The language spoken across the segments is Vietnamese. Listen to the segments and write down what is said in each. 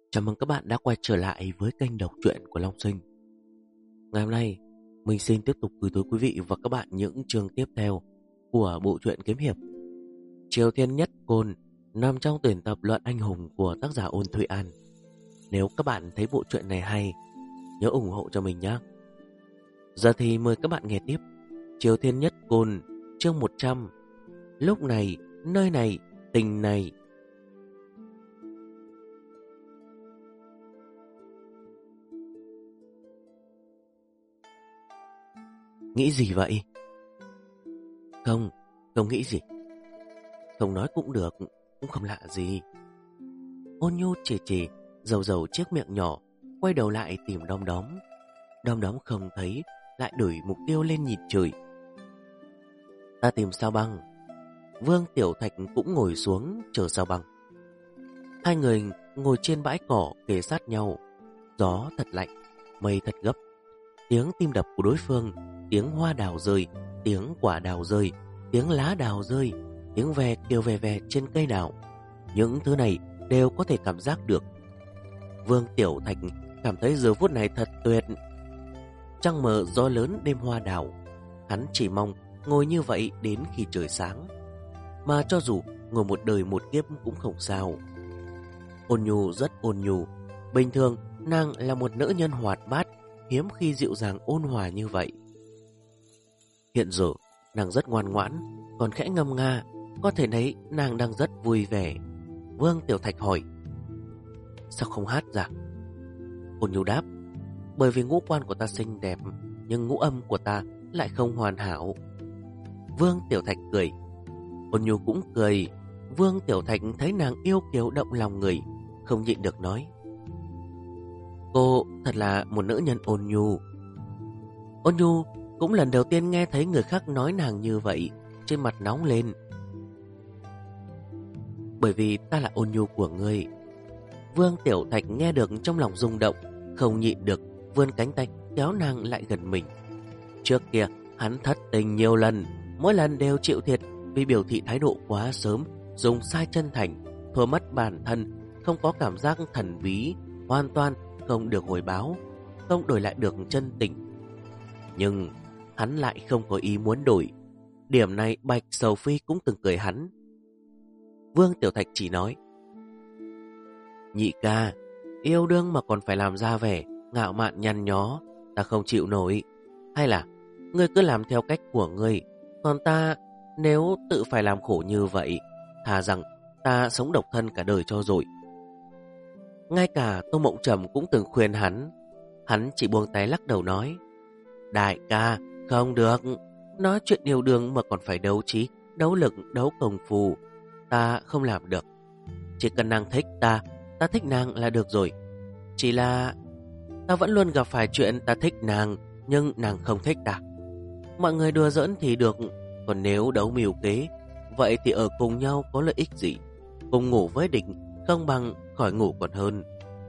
Chào mừng các bạn đã quay trở lại với kênh đọc truyện của Long Sinh. Ngày hôm nay, mình xin tiếp tục gửi tới quý vị và các bạn những chương tiếp theo của bộ truyện kiếm hiệp Triều Thiên Nhất Côn, nằm trong tuyển tập Luận Anh Hùng của tác giả Ôn Thụy An. Nếu các bạn thấy bộ truyện này hay, nhớ ủng hộ cho mình nhé. Giờ thì mời các bạn nghe tiếp Triều Thiên Nhất Côn, chương 100. Lúc này, nơi này, tình này. Nghĩ gì vậy? Không, không nghĩ gì. Không nói cũng được, cũng không lạ gì. Ôn nhu chỉ dầu dầu chiếc miệng nhỏ, quay đầu lại tìm Đom Đóm. Đom Đóm không thấy, lại đổi mục tiêu lên nhìn trời. Ta tìm Sao Băng. Vương Tiểu Thạch cũng ngồi xuống chờ Sao Băng. Hai người ngồi trên bãi cỏ kề sát nhau. Gió thật lạnh, mây thật gấp. Tiếng tim đập của đối phương, tiếng hoa đào rơi, tiếng quả đào rơi, tiếng lá đào rơi, tiếng ve kêu ve ve trên cây đào. Những thứ này đều có thể cảm giác được. Vương Tiểu Thạch cảm thấy giờ phút này thật tuyệt. Trăng mờ gió lớn đêm hoa đào. Hắn chỉ mong ngồi như vậy đến khi trời sáng. Mà cho dù ngồi một đời một kiếp cũng không sao. Ôn nhu rất ôn nhu. Bình thường nàng là một nữ nhân hoạt bát, hiếm khi dịu dàng ôn hòa như vậy. Hiện giờ nàng rất ngoan ngoãn, còn khẽ ngâm nga, có thể thấy nàng đang rất vui vẻ. Vương Tiểu Thạch hỏi: sao không hát ra? Ôn nhu đáp: bởi vì ngũ quan của ta xinh đẹp, nhưng ngũ âm của ta lại không hoàn hảo. Vương Tiểu Thạch cười. Ôn nhu cũng cười. Vương Tiểu Thạch thấy nàng yêu kiều động lòng người, không nhịn được nói: cô thật là một nữ nhân ôn nhu. Ôn nhu cũng lần đầu tiên nghe thấy người khác nói nàng như vậy, trên mặt nóng lên. Bởi vì ta là ôn nhu của ngươi. Vương Tiểu Thạch nghe được trong lòng rung động, không nhịn được vươn cánh tay kéo nàng lại gần mình. Trước kia hắn thất tình nhiều lần, mỗi lần đều chịu thiệt vì biểu thị thái độ quá sớm, dùng sai chân thành, thua mất bản thân, không có cảm giác thần bí, hoàn toàn không được hồi báo, không đổi lại được chân tình. Nhưng hắn lại không có ý muốn đổi. Điểm này Bạch Sầu Phi cũng từng cười hắn. Vương Tiểu Thạch chỉ nói: nhị ca, yêu đương mà còn phải làm ra vẻ ngạo mạn nhăn nhó, ta không chịu nổi. Hay là ngươi cứ làm theo cách của ngươi, còn ta nếu tự phải làm khổ như vậy, thà rằng ta sống độc thân cả đời cho rồi. Ngay cả Tô Mộng Trầm cũng từng khuyên hắn. Hắn chỉ buông tay lắc đầu nói: đại ca, không được. Nói chuyện yêu đương mà còn phải đấu trí, đấu lực, đấu công phu, ta không làm được. Chỉ cần nàng thích ta, ta thích nàng là được rồi. Chỉ là ta vẫn luôn gặp phải chuyện ta thích nàng, nhưng nàng không thích ta. Mọi người đùa giỡn thì được, còn nếu đấu mưu kế, vậy thì ở cùng nhau có lợi ích gì? Cùng ngủ với địch không bằng khỏi ngủ còn hơn.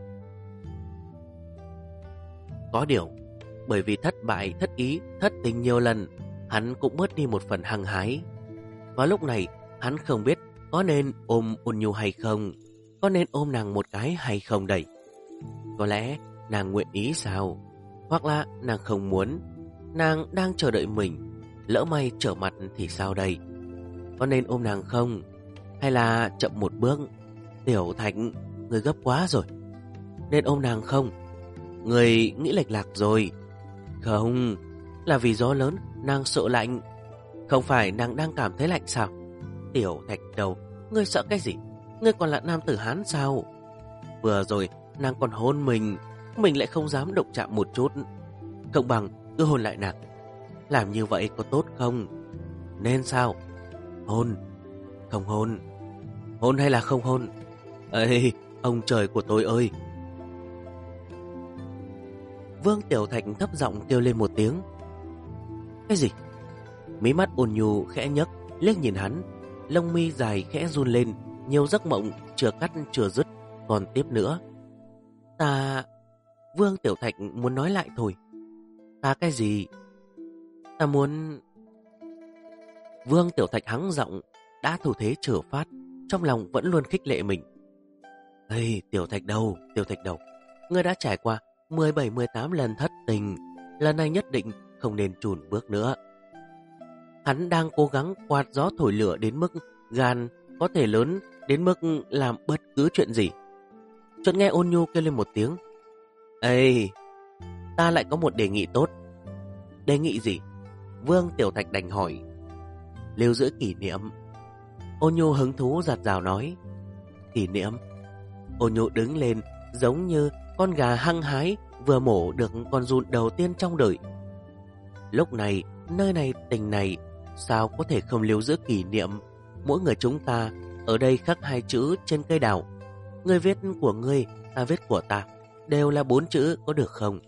Có điều, bởi vì thất bại, thất ý, thất tình nhiều lần, hắn cũng bớt đi một phần hăng hái. Và lúc này, hắn không biết có nên ôm ôn nhu hay không, có nên ôm nàng một cái hay không đây. Có lẽ nàng nguyện ý sao? Hoặc là nàng không muốn, nàng đang chờ đợi mình, lỡ may trở mặt thì sao đây? Có nên ôm nàng không? Hay là chậm một bước? Tiểu Thạch, người gấp quá rồi. Nên ôm nàng không? Người nghĩ lệch lạc rồi. Không, là vì gió lớn nàng sợ lạnh. Không phải nàng đang cảm thấy lạnh sao? Tiểu Thạch đầu, ngươi sợ cái gì? Ngươi còn là nam tử Hán sao? Vừa rồi nàng còn hôn mình lại không dám động chạm một chút. Không bằng cứ hôn lại nàng. Làm như vậy có tốt không? Nên sao? Hôn, không hôn? Hôn hay là không hôn? Ê, ông trời của tôi ơi! Vương Tiểu Thạch thấp giọng kêu lên một tiếng. Cái gì? Mí mắt ôn nhu khẽ nhấc, liếc nhìn hắn, lông mi dài khẽ run lên, nhiều giấc mộng chưa cắt chưa dứt, còn tiếp nữa. Ta... Vương Tiểu Thạch muốn nói lại thôi. Ta cái gì? Ta muốn... Vương Tiểu Thạch hắng giọng, đã thủ thế trở phát, trong lòng vẫn luôn khích lệ mình. Ê, Tiểu Thạch đâu, ngươi đã trải qua 17-18 lần thất tình, lần này nhất định không nên chùn bước nữa. Hắn đang cố gắng quạt gió thổi lửa đến mức gan có thể lớn đến mức làm bất cứ chuyện gì. Chợt nghe Ôn Nhu kêu lên một tiếng. Ê, ta lại có một đề nghị tốt. Đề nghị gì? Vương Tiểu Thạch đành hỏi. Lưu giữ kỷ niệm. Ôn Nhu hứng thú giặt rào nói. Kỷ niệm? Ôn Nhu đứng lên giống như con gà hăng hái vừa mổ được con giun đầu tiên trong đời. Lúc này, nơi này, tình này, sao có thể không lưu giữ kỷ niệm? Mỗi người chúng ta ở đây khắc 2 chữ trên cây đào. Ngươi viết của ngươi, ta viết của ta, đều là 4 chữ, có được không?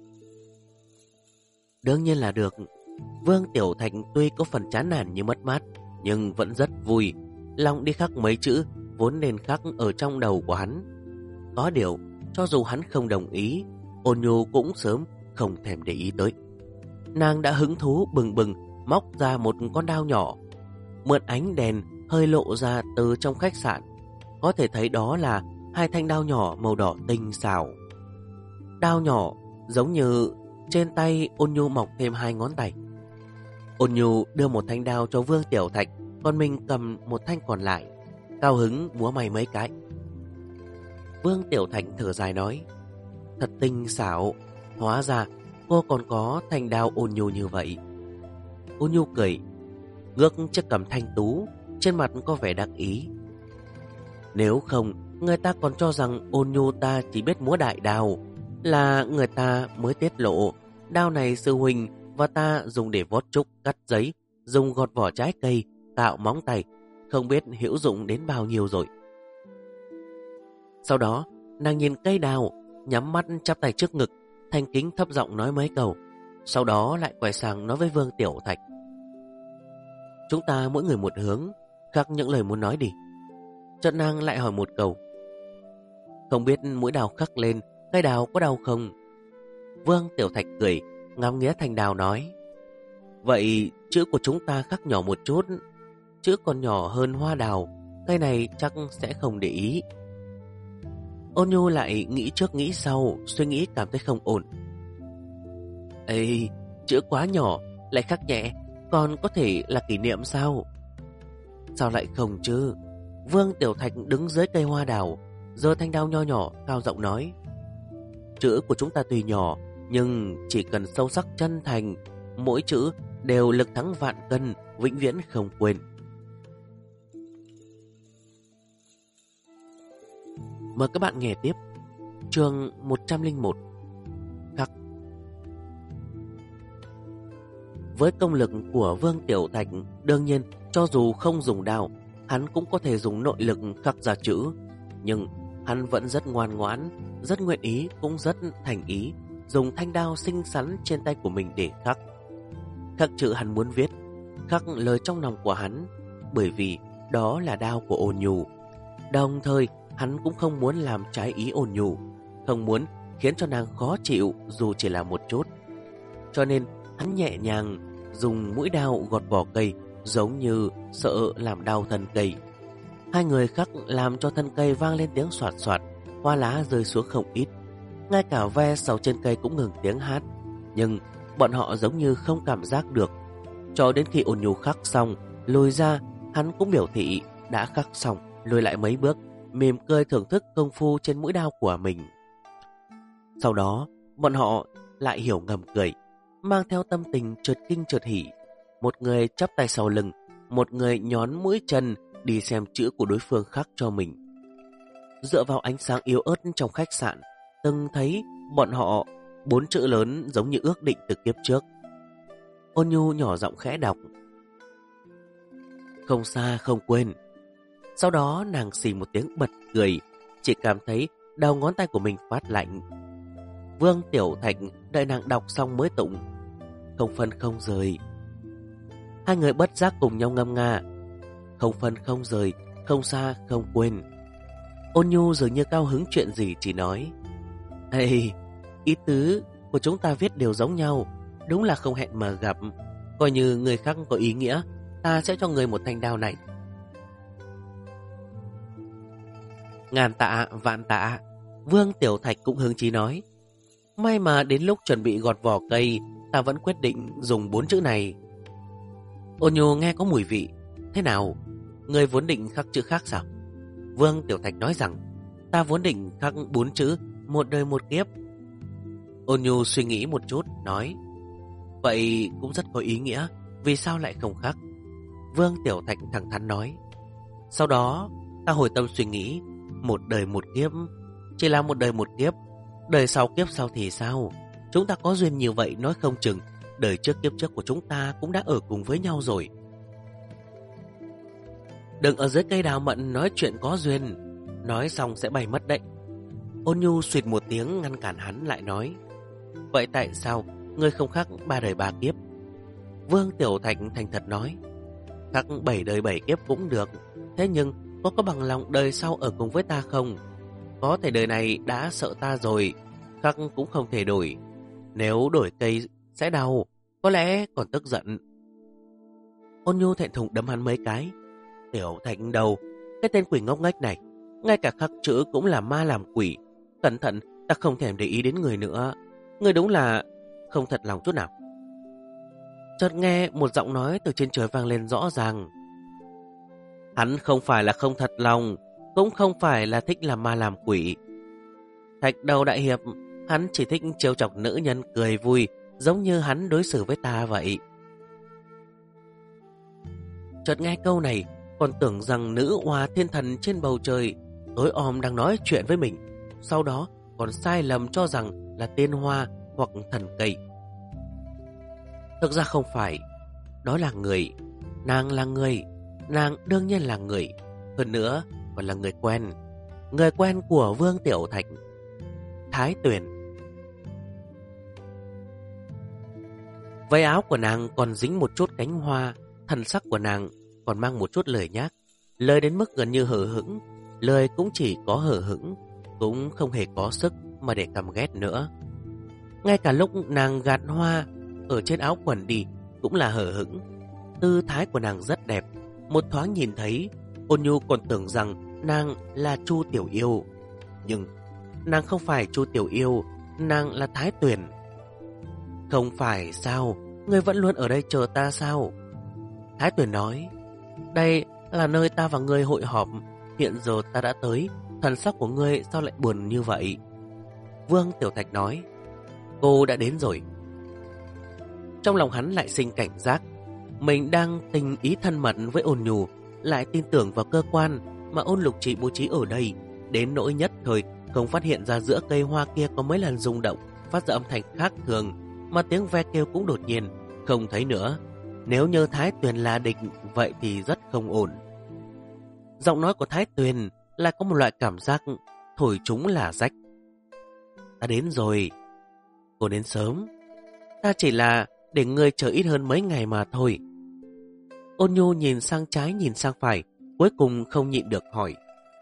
Đương nhiên là được. Vương Tiểu Thạch tuy có phần chán nản như mất mát, nhưng vẫn rất vui. Lòng đi khắc mấy chữ vốn nên khắc ở trong đầu của hắn. Có điều, cho dù hắn không đồng ý, Ôn Nhu cũng sớm không thèm để ý tới. Nàng đã hứng thú bừng bừng móc ra một con dao nhỏ, mượn ánh đèn hơi lộ ra từ trong khách sạn. Có thể thấy đó là 2 thanh đao nhỏ màu đỏ tinh xảo. Đao nhỏ giống như trên tay Ôn Nhu mọc thêm 2 ngón tay. Ôn Nhu đưa một thanh đao cho Vương Tiểu Thạch, còn mình cầm một thanh còn lại, cao hứng múa may mấy cái. Vương Tiểu Thạch thở dài nói, thật tinh xảo, hóa ra cô còn có thanh đao ôn nhu như vậy. Ôn Nhu cười, ngước chiếc cằm thanh tú, trên mặt có vẻ đắc ý. Nếu không, người ta còn cho rằng Ôn Nhu ta chỉ biết múa đại đao, là người ta mới tiết lộ đao này sư huynh và ta dùng để vót trúc, cắt giấy, dùng gọt vỏ trái cây, tạo móng tay, không biết hữu dụng đến bao nhiêu rồi. Sau đó, nàng nhìn cây đao, nhắm mắt chắp tay trước ngực, thành kính thấp giọng nói mấy câu. Sau đó lại quay sang nói với Vương Tiểu Thạch, chúng ta mỗi người một hướng, khắc những lời muốn nói đi. Chợt nàng lại hỏi một câu, không biết mũi đào khắc lên, cây đào có đau không? Vương Tiểu Thạch cười, ngắm nghía thanh đào nói, vậy chữ của chúng ta khắc nhỏ một chút, chữ còn nhỏ hơn hoa đào, cây này chắc sẽ không để ý. Ôn Nhu lại nghĩ trước nghĩ sau, suy nghĩ cảm thấy không ổn. Ê, chữ quá nhỏ, lại khắc nhẹ, còn có thể là kỷ niệm sao? Sao lại không chứ? Vương Tiểu Thạch đứng dưới cây hoa đào, giơ thanh đao nho nhỏ, cao giọng nói, chữ của chúng ta tuy nhỏ, nhưng chỉ cần sâu sắc chân thành, mỗi chữ đều lực thắng vạn cân, vĩnh viễn không quên. Mời các bạn nghe tiếp chương 101. Khắc. Với công lực của Vương Tiểu Thạch, đương nhiên cho dù không dùng đao, hắn cũng có thể dùng nội lực khắc ra chữ. Nhưng hắn vẫn rất ngoan ngoãn, rất nguyện ý, cũng rất thành ý dùng thanh đao xinh xắn trên tay của mình để khắc. Khắc chữ hắn muốn viết, khắc lời trong lòng của hắn, bởi vì đó là đao của Ôn Nhu. Đồng thời hắn cũng không muốn làm trái ý Ôn Nhu, không muốn khiến cho nàng khó chịu dù chỉ là một chút. Cho nên hắn nhẹ nhàng dùng mũi đao gọt vỏ cây, giống như sợ làm đau thân cây. 2 người khắc làm cho thân cây vang lên tiếng soạt soạt, hoa lá rơi xuống không ít. Ngay cả ve sầu trên cây cũng ngừng tiếng hát. Nhưng bọn họ giống như không cảm giác được. Cho đến khi Ôn Nhu khắc xong, lùi ra, hắn cũng biểu thị đã khắc xong, lùi lại mấy bước, mỉm cười thưởng thức công phu trên mũi đao của mình. Sau đó, bọn họ lại hiểu ngầm cười, mang theo tâm tình chợt kinh chợt hỉ. Một người chắp tay sau lưng, một người nhón mũi chân đi xem chữ của đối phương khắc cho mình. Dựa vào ánh sáng yếu ớt trong khách sạn, từng thấy bọn họ 4 chữ lớn giống như ước định từ kiếp trước. Ôn Nhu nhỏ giọng khẽ đọc, không xa không quên. Sau đó nàng xì một tiếng bật cười, chỉ cảm thấy đầu ngón tay của mình phát lạnh. Vương Tiểu Thạch đợi nàng đọc xong mới tụng, không phân không rời. 2 người bất giác cùng nhau ngâm nga, không phân không rời, không xa không quên. Ôn Nhu dường như cao hứng chuyện gì chỉ nói, ê, ý tứ của chúng ta viết đều giống nhau, đúng là không hẹn mà gặp. Coi như người khác có ý nghĩa, ta sẽ cho người một thanh đao này. Ngàn tạ, vạn tạ. Vương Tiểu Thạch cũng hứng chí nói. May mà đến lúc chuẩn bị gọt vỏ cây, ta vẫn quyết định dùng 4 chữ này. Ôn Nhu nghe có mùi vị. Thế nào? Ngươi vốn định khắc chữ khác sao? Vương Tiểu Thạch nói rằng, ta vốn định khắc 4 chữ, một đời một kiếp. Ôn Nhu suy nghĩ một chút, nói, vậy cũng rất có ý nghĩa, vì sao lại không khắc? Vương Tiểu Thạch thẳng thắn nói. Sau đó, ta hồi tâm suy nghĩ, một đời một kiếp, chỉ là một đời một kiếp, đời sau kiếp sau thì sao? Chúng ta có duyên như vậy nói không chừng, đời trước kiếp trước của chúng ta cũng đã ở cùng với nhau rồi. Đừng ở dưới cây đào mận nói chuyện có duyên, nói xong sẽ bay mất đấy. Ôn Nhu suýt một tiếng ngăn cản hắn lại nói, vậy tại sao ngươi không khắc 3 đời 3 kiếp? Vương Tiểu Thạch thành thật nói, khắc 7 đời 7 kiếp cũng được, thế nhưng có bằng lòng đời sau ở cùng với ta không? Có thể đời này đã sợ ta rồi, khắc cũng không thể đổi. Nếu đổi cây sẽ đau, có lẽ còn tức giận. Ôn Nhu thẹn thùng đấm hắn mấy cái. Tiểu Thạch đầu, cái tên quỷ ngốc nghếch này, ngay cả khắc chữ cũng là ma làm quỷ. Cẩn thận, ta không thèm để ý đến người nữa. Người đúng là không thật lòng chút nào. Chợt nghe một giọng nói từ trên trời vang lên rõ ràng. Hắn không phải là không thật lòng, cũng không phải là thích làm ma làm quỷ. Thạch đầu đại hiệp, hắn chỉ thích trêu chọc nữ nhân cười vui, giống như hắn đối xử với ta vậy. Chợt nghe câu này, còn tưởng rằng nữ oa thiên thần trên bầu trời tối om đang nói chuyện với mình. Sau đó còn sai lầm cho rằng là tiên hoa hoặc thần cây. Thực ra không phải, đó là người. Nàng là người, nàng đương nhiên là người. Hơn nữa còn là người quen. Người quen của Vương Tiểu Thạch, Thái Tuyền. Váy áo của nàng còn dính một chút cánh hoa, thần sắc của nàng còn mang một chút lười nhác, lời đến mức gần như hờ hững. Lời cũng chỉ có hờ hững, cũng không hề có sức mà để căm ghét nữa. Ngay cả lúc nàng gạt hoa ở trên áo quần đi cũng là hờ hững. Tư thái của nàng rất đẹp, một thoáng nhìn thấy, Ôn Nhu còn tưởng rằng nàng là Chu Tiểu Yêu. Nhưng nàng không phải Chu Tiểu Yêu, nàng là Thái Tuyền. Không phải sao, ngươi vẫn luôn ở đây chờ ta sao? Thái Tuyền nói, đây là nơi ta và ngươi hội họp, hiện giờ ta đã tới, thần sắc của ngươi sao lại buồn như vậy? Vương Tiểu Thạch nói, cô đã đến rồi. Trong lòng hắn lại sinh cảnh giác, mình đang tình ý thân mật với Ôn Nhu, lại tin tưởng vào cơ quan mà Ôn Lục Trị bố trí ở đây, đến nỗi nhất thời không phát hiện ra giữa cây hoa kia có mấy lần rung động, phát ra âm thanh khác thường, mà tiếng ve kêu cũng đột nhiên không thấy nữa. Nếu như Thái Tuyền là địch, vậy thì rất không ổn. Giọng nói của Thái Tuyền lại có một loại cảm giác thổi chúng là rách. Ta đến rồi. Cô đến sớm. Ta chỉ là để ngươi chờ ít hơn mấy ngày mà thôi. Ôn Nhu nhìn sang trái nhìn sang phải, cuối cùng không nhịn được hỏi,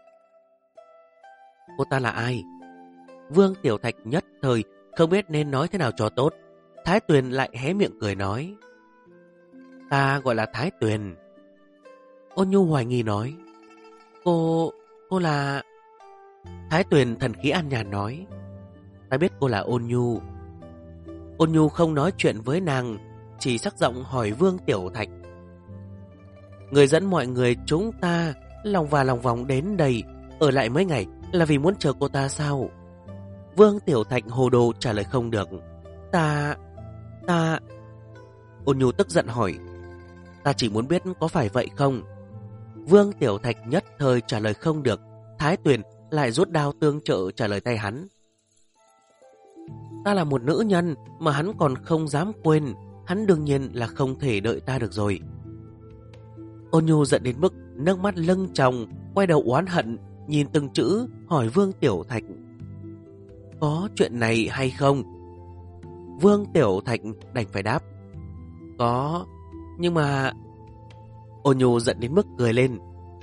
cô ta là ai? Vương Tiểu Thạch nhất thời không biết nên nói thế nào cho tốt. Thái Tuyền lại hé miệng cười nói, ta gọi là Thái Tuyền. Ôn Nhu hoài nghi nói, cô là... Thái Tuyền thần khí an nhàn nói, ta biết cô là Ôn Nhu. Ôn Nhu không nói chuyện với nàng, chỉ sắc giọng hỏi Vương Tiểu Thạch, người dẫn mọi người chúng ta lòng và lòng vòng đến đây, ở lại mấy ngày là vì muốn chờ cô ta sao? Vương Tiểu Thạch hồ đồ trả lời không được. Ta... Ôn Nhu tức giận hỏi, ta chỉ muốn biết có phải vậy không? Vương Tiểu Thạch nhất thời trả lời không được. Thái Tuyền lại rút đao tương trợ trả lời thay hắn, ta là một nữ nhân mà hắn còn không dám quên, hắn đương nhiên là không thể đợi ta được rồi. Ôn Nhu giận đến mức nước mắt lưng tròng, quay đầu oán hận nhìn từng chữ hỏi Vương Tiểu Thạch, có chuyện này hay không? Vương Tiểu Thạch đành phải đáp, có, nhưng mà... Ôn Nhu giận đến mức cười lên,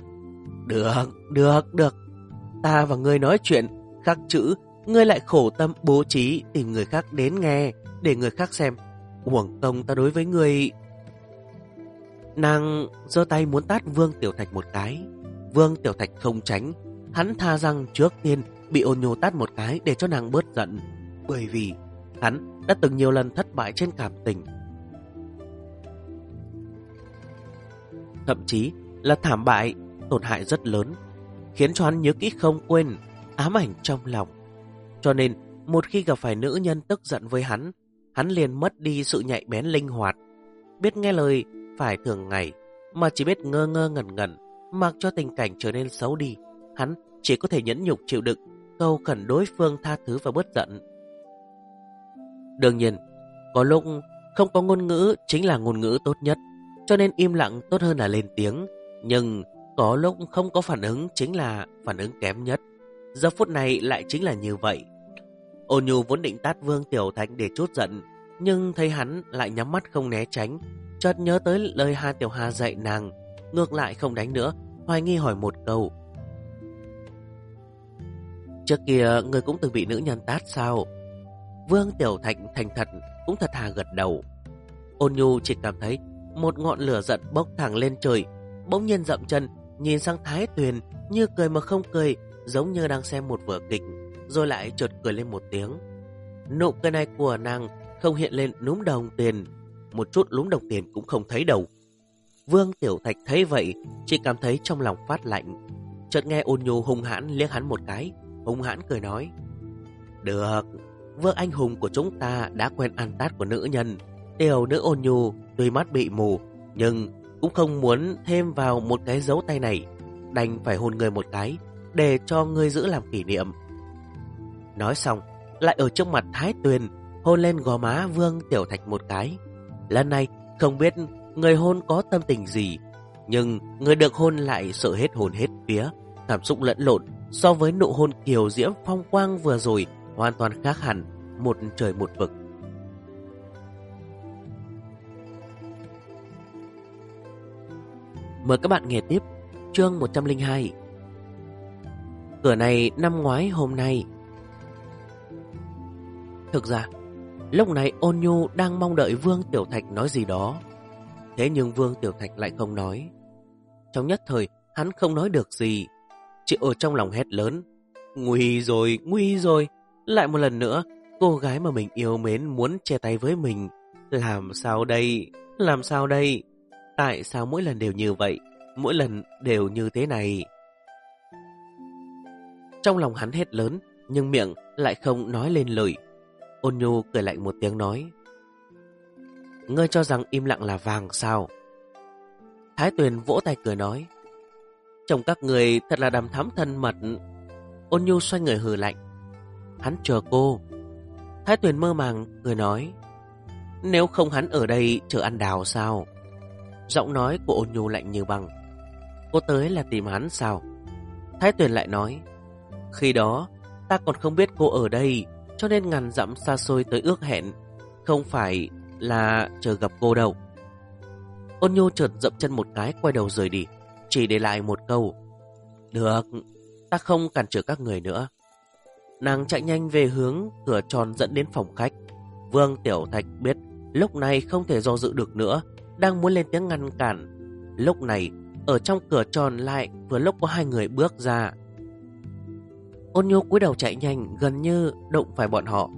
được, ta và ngươi nói chuyện khắc chữ, ngươi lại khổ tâm bố trí tìm người khác đến nghe, để người khác xem, uổng công ta đối với ngươi. Nàng giơ tay muốn tát Vương Tiểu Thạch một cái. Vương Tiểu Thạch không tránh, hắn tha rằng trước tiên bị Ôn Nhu tát một cái để cho nàng bớt giận, bởi vì hắn đã từng nhiều lần thất bại trên cảm tình, thậm chí là thảm bại, tổn hại rất lớn, khiến cho hắn nhớ kỹ không quên, ám ảnh trong lòng. Cho nên một khi gặp phải nữ nhân tức giận với hắn liền mất đi sự nhạy bén linh hoạt, biết nghe lời phải thường ngày, mà chỉ biết ngơ ngơ ngẩn ngẩn, mặc cho tình cảnh trở nên xấu đi. Hắn chỉ có thể nhẫn nhục chịu đựng, cầu khẩn đối phương tha thứ và bớt giận. Đương nhiên, có lúc không có ngôn ngữ chính là ngôn ngữ tốt nhất, cho nên im lặng tốt hơn là lên tiếng. Nhưng có lúc không có phản ứng chính là phản ứng kém nhất. Giờ phút này lại chính là như vậy. Ôn Nhu vốn định tát Vương Tiểu Thạch để trút giận, nhưng thấy hắn lại nhắm mắt không né tránh, chợt nhớ tới lời Hà Tiểu Hà dạy nàng, ngược lại không đánh nữa, hoài nghi hỏi một câu: trước kia người cũng từng bị nữ nhân tát sao? Vương Tiểu Thạch thành thật cũng thật thà gật đầu. Ôn Nhu chỉ cảm thấy một ngọn lửa giận bốc thẳng lên trời, bỗng nhiên dậm chân nhìn sang Thái Tuyền, như cười mà không cười, giống như đang xem một vở kịch, rồi lại chợt cười lên một tiếng. Nụ cười này của nàng không hiện lên núm đồng tiền, một chút núm đồng tiền cũng không thấy đâu. Vương Tiểu Thạch thấy vậy chỉ cảm thấy trong lòng phát lạnh, chợt nghe Ôn Nhu hung hãn liếc hắn một cái, hung hãn cười nói: được, vương anh hùng của chúng ta đã quen ăn tát của nữ nhân. Tiểu nữ Ôn Nhu tuy mắt bị mù, nhưng cũng không muốn thêm vào một cái dấu tay này, đành phải hôn người một cái để cho ngươi giữ làm kỷ niệm. Nói xong lại ở trước mặt Thái Tuyền hôn lên gò má Vương Tiểu Thạch một cái. Lần này không biết người hôn có tâm tình gì, nhưng người được hôn lại sợ hết hồn hết vía, cảm xúc lẫn lộn, so với nụ hôn kiều diễm phong quang vừa rồi hoàn toàn khác hẳn, một trời một vực. Mời các bạn nghe tiếp chương 102. Cửa này năm ngoái hôm nay. Thực ra lúc này Ôn Nhu đang mong đợi Vương Tiểu Thạch nói gì đó, thế nhưng Vương Tiểu Thạch lại không nói. Trong nhất thời hắn không nói được gì, chỉ ở trong lòng hét lớn: nguy rồi, nguy rồi. Lại một lần nữa cô gái mà mình yêu mến muốn chia tay với mình. Làm sao đây? Làm sao đây? Tại sao mỗi lần đều như vậy? Mỗi lần đều như thế này? Trong lòng hắn hét lớn, nhưng miệng lại không nói lên lời. Ôn Nhu cười lạnh một tiếng nói: ngươi cho rằng im lặng là vàng sao? Thái Tuyền vỗ tay cười nói: chồng các người thật là đằm thắm thân mật. Ôn Nhu xoay người hừ lạnh: hắn chờ cô. Thái Tuyền mơ màng cười nói: nếu không hắn ở đây chờ ăn đào sao? Giọng nói của Ôn Nhu lạnh như băng: cô tới là tìm hắn sao? Thái Tuyền lại nói: khi đó ta còn không biết cô ở đây, cho nên ngàn dặm xa xôi tới ước hẹn, không phải là chờ gặp cô đâu. Ôn Nhu chợt dậm chân một cái quay đầu rời đi, chỉ để lại một câu: được, ta không cản trở các người nữa. Nàng chạy nhanh về hướng cửa tròn dẫn đến phòng khách. Vương Tiểu Thạch biết lúc này không thể do dự được nữa, đang muốn lên tiếng ngăn cản. Lúc này ở trong cửa tròn lại vừa lúc có hai người bước ra. Ôn Nhu cúi đầu chạy nhanh, gần như đụng phải bọn họ.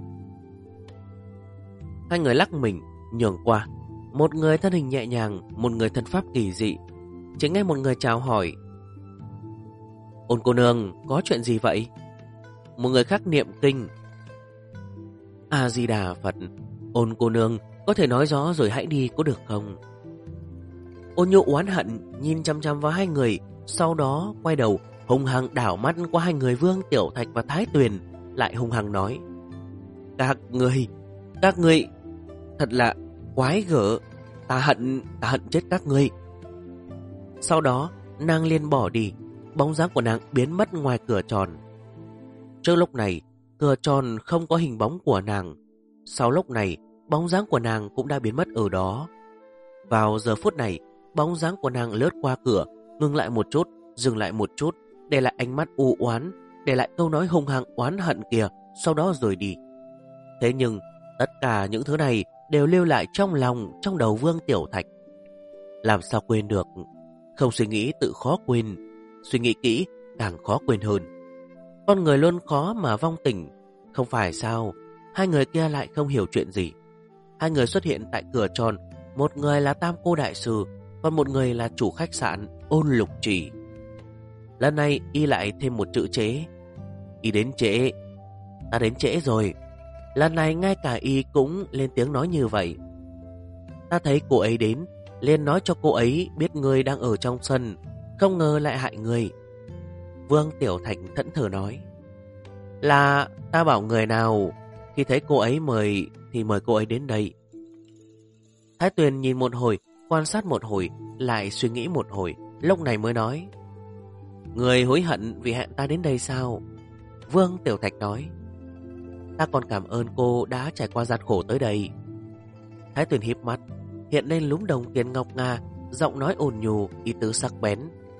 Hai người lắc mình nhường qua, một người thân hình nhẹ nhàng, một người thân pháp kỳ dị. Chỉ nghe một người chào hỏi: Ôn cô nương, có chuyện gì vậy? Một người khác niệm kinh: A Di Đà Phật. Ôn cô nương, có thể nói rõ rồi hãy đi có được không? Ôn Nhu oán hận nhìn chăm chăm vào hai người, sau đó quay đầu hung hăng đảo mắt qua hai người Vương Tiểu Thạch và Thái Tuyền, lại hung hăng nói: các ngươi thật là quái gở, ta hận chết các ngươi. Sau đó nàng liền bỏ đi, bóng dáng của nàng biến mất ngoài cửa tròn. Trước lúc này cửa tròn không có hình bóng của nàng, sau lúc này bóng dáng của nàng cũng đã biến mất ở đó. Vào giờ phút này, bóng dáng của nàng lướt qua cửa, ngừng lại một chút, dừng lại một chút, để lại ánh mắt u oán, để lại câu nói hung hăng oán hận kia, sau đó rời đi. Thế nhưng tất cả những thứ này đều lưu lại trong lòng, trong đầu Vương Tiểu Thạch. Làm sao quên được? Không suy nghĩ tự khó quên. Suy nghĩ kỹ, càng khó quên hơn. Con người luôn khó mà vong tình. Không phải sao? Hai người kia lại không hiểu chuyện gì. Hai người xuất hiện tại cửa tròn. Một người là Tam Cô Đại Sư, còn một người là chủ khách sạn Ôn Lục Trì. Lần này y lại thêm một chữ trễ. Y đến trễ. Ta đến trễ rồi. Lần này ngay cả y cũng lên tiếng nói như vậy. Ta thấy cô ấy đến, liền nói cho cô ấy biết người đang ở trong sân, không ngờ lại hại người. Vương Tiểu Thạch thẫn thờ nói. Là ta bảo người nào, khi thấy cô ấy mời thì mời cô ấy đến đây. Thái Tuyền nhìn một hồi, quan sát một hồi, lại suy nghĩ một hồi, lúc này mới nói. Người hối hận vì hẹn ta đến đây sao? Vương Tiểu Thạch nói. Ta còn cảm ơn cô đã trải qua gian khổ tới đây. Thái Tuyền híp mắt, hiện lên lúm đồng tiền ngọc ngà, giọng nói ôn nhu, ý tứ sắc bén.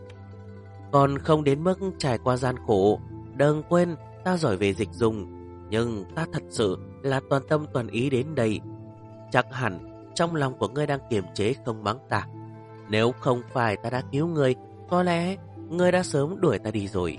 Còn không đến mức trải qua gian khổ, đừng quên ta giỏi về dịch dùng, nhưng ta thật sự là toàn tâm toàn ý đến đây. Chắc hẳn trong lòng của ngươi đang kiềm chế không mắng ta. Nếu không phải ta đã cứu ngươi, có lẽ ngươi đã sớm đuổi ta đi rồi.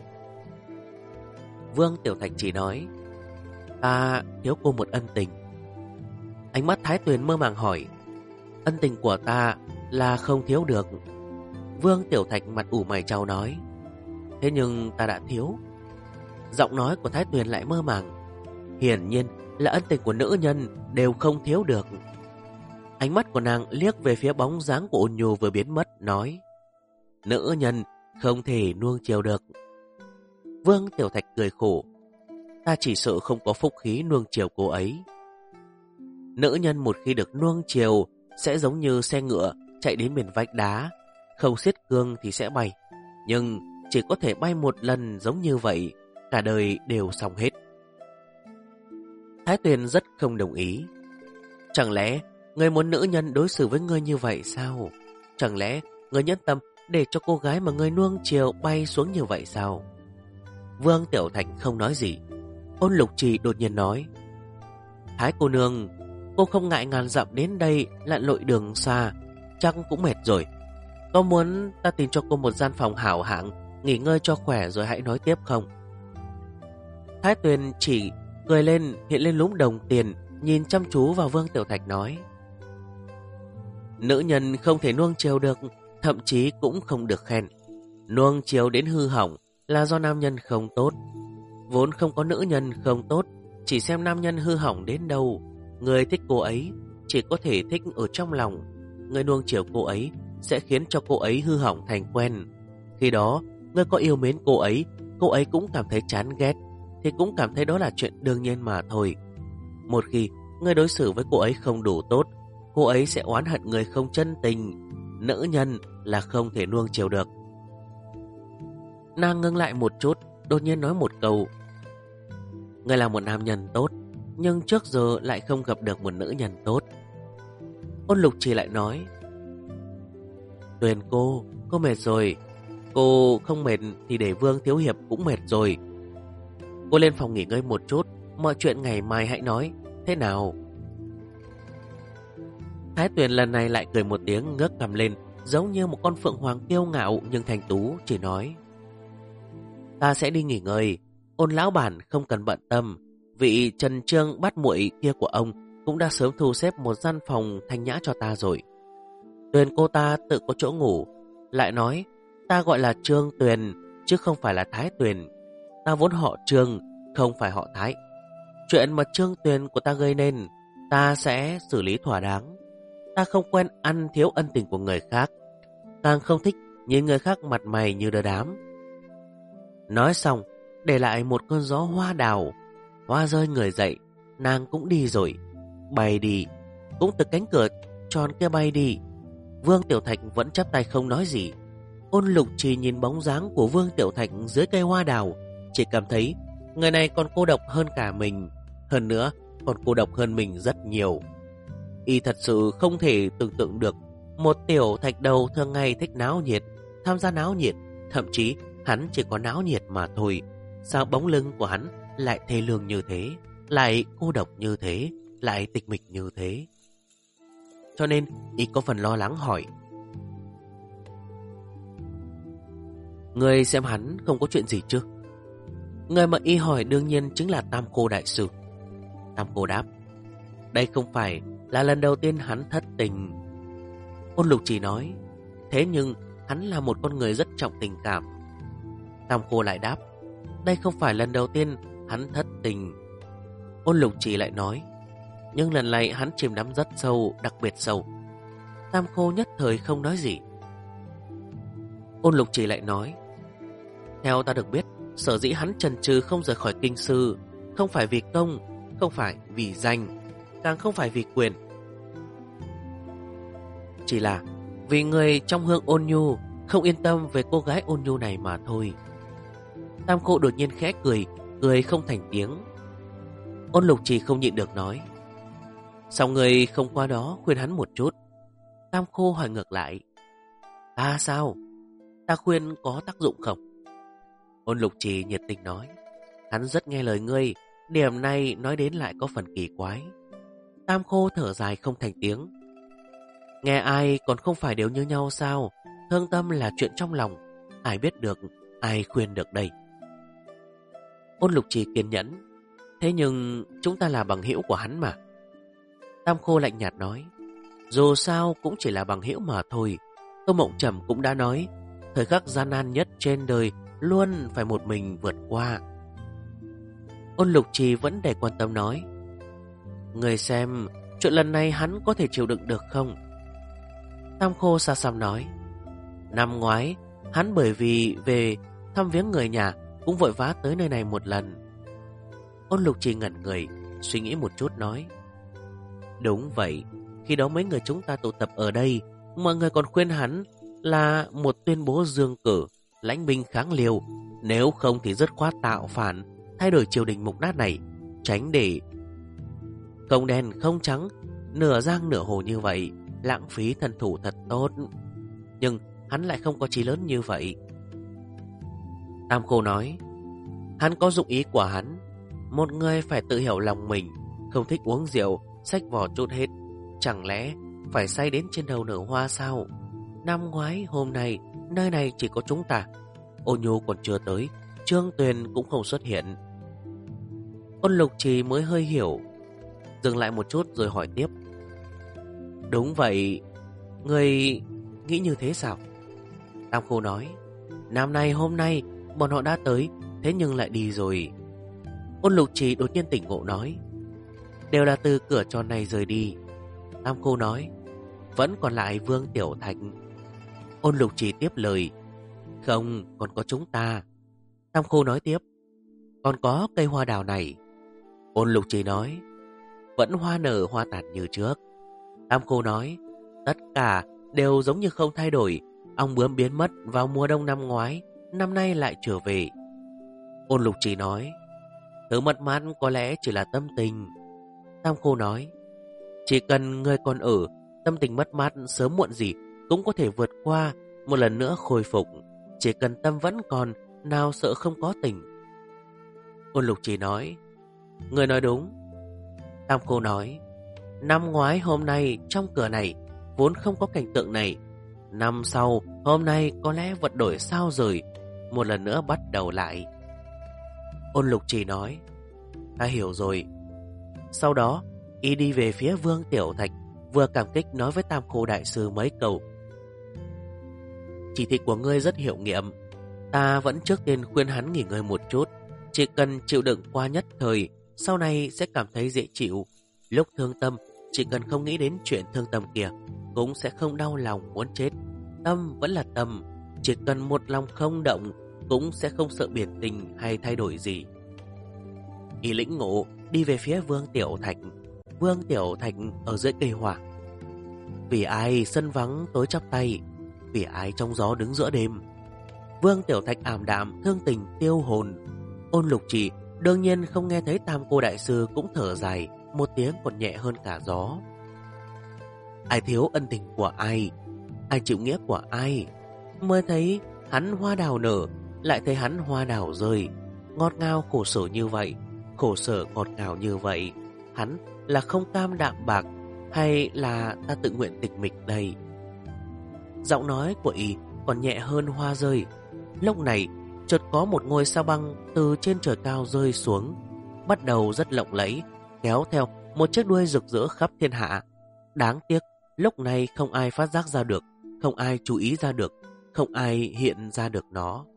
Vương Tiểu Thạch chỉ nói. Ta thiếu cô một ân tình. Ánh mắt Thái Tuyền mơ màng hỏi. Ân tình của ta là không thiếu được. Vương Tiểu Thạch mặt ủ mày trao nói. Thế nhưng ta đã thiếu. Giọng nói của Thái Tuyền lại mơ màng. Hiển nhiên là ân tình của nữ nhân đều không thiếu được. Ánh mắt của nàng liếc về phía bóng dáng của Ôn Nhu vừa biến mất, nói. Nữ nhân không thể nuông chiều được. Vương Tiểu Thạch cười khổ. Ta chỉ sợ không có phúc khí nuông chiều cô ấy. Nữ nhân một khi được nuông chiều sẽ giống như xe ngựa chạy đến bên vách đá, không siết cương thì sẽ bay, nhưng chỉ có thể bay một lần giống như vậy, cả đời đều xong hết. Thái Tuyền rất không đồng ý. Chẳng lẽ người muốn nữ nhân đối xử với ngươi như vậy sao? Chẳng lẽ ngươi nhẫn tâm để cho cô gái mà ngươi nuông chiều bay xuống như vậy sao? Vương Tiểu Thạch không nói gì. Ôn Lục Trì đột nhiên nói. Thái cô nương, cô không ngại ngàn dặm đến đây lặn lội đường xa, chắc cũng mệt rồi. Có muốn ta tìm cho cô một gian phòng hảo hạng, nghỉ ngơi cho khỏe rồi hãy nói tiếp không? Thái Tuyền chỉ cười lên, hiện lên lúm đồng tiền, nhìn chăm chú vào Vương Tiểu Thạch nói. Nữ nhân không thể nuông chiều được, thậm chí cũng không được khen. Nuông chiều đến hư hỏng là do nam nhân không tốt. Vốn không có nữ nhân không tốt, chỉ xem nam nhân hư hỏng đến đâu. Người thích cô ấy chỉ có thể thích ở trong lòng. Người nuông chiều cô ấy sẽ khiến cho cô ấy hư hỏng thành quen. Khi đó, người có yêu mến cô ấy cũng cảm thấy chán ghét, thì cũng cảm thấy đó là chuyện đương nhiên mà thôi. Một khi người đối xử với cô ấy không đủ tốt, cô ấy sẽ oán hận người không chân tình. Nữ nhân là không thể nuông chiều được. Nàng ngưng lại một chút, đột nhiên nói một câu. Người là một nam nhân tốt, nhưng trước giờ lại không gặp được một nữ nhân tốt. Ôn Lục Trì lại nói. Tuyền cô mệt rồi. Cô không mệt thì để Vương Thiếu Hiệp cũng mệt rồi. Cô lên phòng nghỉ ngơi một chút, mọi chuyện ngày mai hãy nói. Thế nào? Thái Tuyền lần này lại cười một tiếng, ngước cằm lên, giống như một con phượng hoàng kiêu ngạo nhưng thành tú, chỉ nói. Ta sẽ đi nghỉ ngơi. Ôn lão bản không cần bận tâm. Vị Trần Trương Bát Muội kia của ông cũng đã sớm thu xếp một gian phòng thanh nhã cho ta rồi. Tuyền cô ta tự có chỗ ngủ. Lại nói, ta gọi là Trương Tuyền, chứ không phải là Thái Tuyền. Ta vốn họ Trương, không phải họ Thái. Chuyện mà Trương Tuyền của ta gây nên, ta sẽ xử lý thỏa đáng. Ta không quen ăn thiếu ân tình của người khác, càng không thích nhìn người khác mặt mày như đờ đám. Nói xong, để lại một cơn gió hoa đào. Hoa rơi người dậy, nàng cũng đi rồi. Bay đi, cũng từ cánh cửa tròn kia bay đi. Vương Tiểu Thạch vẫn chắp tay không nói gì. Ôn Lục Trì nhìn bóng dáng của Vương Tiểu Thạch dưới cây hoa đào, chỉ cảm thấy người này còn cô độc hơn cả mình. Hơn nữa, còn cô độc hơn mình rất nhiều. Y thật sự không thể tưởng tượng được một tiểu thạch đầu thường ngày thích náo nhiệt, tham gia náo nhiệt, thậm chí hắn chỉ có náo nhiệt mà thôi. Sao bóng lưng của hắn lại thê lương như thế, lại cô độc như thế, lại tịch mịch như thế? Cho nên y có phần lo lắng hỏi. Người xem hắn không có chuyện gì chứ? Người mà y hỏi đương nhiên chính là Tam Cô đại sư. Tam Cô đáp, đây không phải là lần đầu tiên hắn thất tình. Ôn Lục Chỉ nói, thế nhưng hắn là một con người rất trọng tình cảm. Tam Cô lại đáp, đây không phải lần đầu tiên hắn thất tình. Ôn Lục Chỉ lại nói, nhưng lần này hắn chìm đắm rất sâu, đặc biệt sâu. Tam Cô nhất thời không nói gì. Ôn Lục Chỉ lại nói, theo ta được biết, sở dĩ hắn chần chừ không rời khỏi kinh sư, không phải vì công, không phải vì danh, càng không phải vì quyền, chỉ là vì người trong Hương Ôn Nhu không yên tâm về cô gái Ôn Nhu này mà thôi. Tam Cô đột nhiên khẽ cười, cười không thành tiếng. Ôn Lục Chỉ không nhịn được nói, sao người không qua đó khuyên hắn một chút? Tam Cô hỏi ngược lại, ta sao? Ta khuyên có tác dụng không? Ôn Lục Chỉ nhiệt tình nói, hắn rất nghe lời ngươi, điểm này nói đến lại có phần kỳ quái. Tam Cô thở dài không thành tiếng. Nghe ai còn không phải đều như nhau sao? Thương tâm là chuyện trong lòng, ai biết được, ai khuyên được đây? Ôn Lục Chỉ kiên nhẫn, thế nhưng chúng ta là bằng hữu của hắn mà. Tam Cô lạnh nhạt nói, dù sao cũng chỉ là bằng hữu mà thôi. Tô Mộng Trầm cũng đã nói, thời khắc gian nan nhất trên đời luôn phải một mình vượt qua. Ôn Lục Chỉ vẫn để quan tâm nói, người xem, chuyện lần này hắn có thể chịu đựng được không? Tam Cô xa xăm nói, năm ngoái hắn bởi vì về thăm viếng người nhà cũng vội vã tới nơi này một lần. Ôn Lục Chỉ ngẩn người, suy nghĩ một chút nói, đúng vậy, khi đó mấy người chúng ta tụ tập ở đây, mọi người còn khuyên hắn là một tuyên bố dương cử, lãnh binh kháng liều, nếu không thì dứt khoát tạo phản, thay đổi triều đình mục nát này, tránh để không đen không trắng, nửa giang nửa hồ như vậy, lãng phí thân thủ thật tốt. Nhưng hắn lại không có chí lớn như vậy. Tam Cô nói, hắn có dụng ý của hắn. Một người phải tự hiểu lòng mình, không thích uống rượu, xách vỏ chút hết. Chẳng lẽ phải say đến trên đầu nở hoa sao? Năm ngoái hôm nay, nơi này chỉ có chúng ta. Ô Nhu còn chưa tới, Trương Tuyền cũng không xuất hiện. Ôn Lục Chỉ mới hơi hiểu, dừng lại một chút rồi hỏi tiếp, đúng vậy, người nghĩ như thế sao? Tam Cô nói, năm nay hôm nay bọn họ đã tới, thế nhưng lại đi rồi. Ôn Lục Chỉ đột nhiên tỉnh ngộ nói, đều là từ cửa tròn này rời đi. Tam Cô nói, vẫn còn lại Vương Tiểu Thạch. Ôn Lục Chỉ tiếp lời, không, còn có chúng ta. Tam Cô nói tiếp, còn có cây hoa đào này. Ôn Lục Chỉ nói, vẫn hoa nở hoa tàn như trước. Tam Cô nói, tất cả đều giống như không thay đổi. Ong bướm biến mất vào mùa đông năm ngoái, năm nay lại trở về. Ôn Lục Chỉ nói, thứ mất mát có lẽ chỉ là tâm tình. Tam Cô nói, chỉ cần người còn ở, tâm tình mất mát sớm muộn gì cũng có thể vượt qua, một lần nữa khôi phục. Chỉ cần tâm vẫn còn, nào sợ không có tình. Ôn Lục Chỉ nói, người nói đúng. Tam Cô nói, năm ngoái hôm nay trong cửa này vốn không có cảnh tượng này. Năm sau hôm nay có lẽ vật đổi sao rồi, một lần nữa bắt đầu lại. Ôn Lục Chỉ nói, ta hiểu rồi. Sau đó y đi về phía Vương Tiểu Thạch, vừa cảm kích nói với Tam Cô đại sư mấy câu. Chỉ thị của ngươi rất hiệu nghiệm, ta vẫn trước tiên khuyên hắn nghỉ ngơi một chút, chỉ cần chịu đựng qua nhất thời, sau này sẽ cảm thấy dễ chịu. Lúc thương tâm, chỉ cần không nghĩ đến chuyện thương tâm kia, cũng sẽ không đau lòng muốn chết. Tâm vẫn là tâm, chỉ cần một lòng không động, cũng sẽ không sợ biển tình hay thay đổi gì. Y lĩnh ngộ đi về phía Vương Tiểu Thạch. Vương Tiểu Thạch ở dưới cây hỏa. Vì ai sân vắng tối chắp tay, vì ai trong gió đứng giữa đêm. Vương Tiểu Thạch ảm đạm thương tình tiêu hồn. Ôn Lục Chỉ đương nhiên không nghe thấy Tam Cô đại sư cũng thở dài, một tiếng còn nhẹ hơn cả gió. Ai thiếu ân tình của ai, ai chịu nghĩa của ai, mới thấy hắn hoa đào nở, lại thấy hắn hoa đào rơi. Ngọt ngào khổ sở như vậy, khổ sở ngọt ngào như vậy, hắn là không cam đạm bạc, hay là ta tự nguyện tịch mịch đây? Giọng nói của y còn nhẹ hơn hoa rơi. Lúc này, chợt có một ngôi sao băng từ trên trời cao rơi xuống, bắt đầu rất lộng lẫy, kéo theo một chiếc đuôi rực rỡ khắp thiên hạ. Đáng tiếc, lúc này không ai phát giác ra được, không ai chú ý ra được, không ai hiện ra được nó.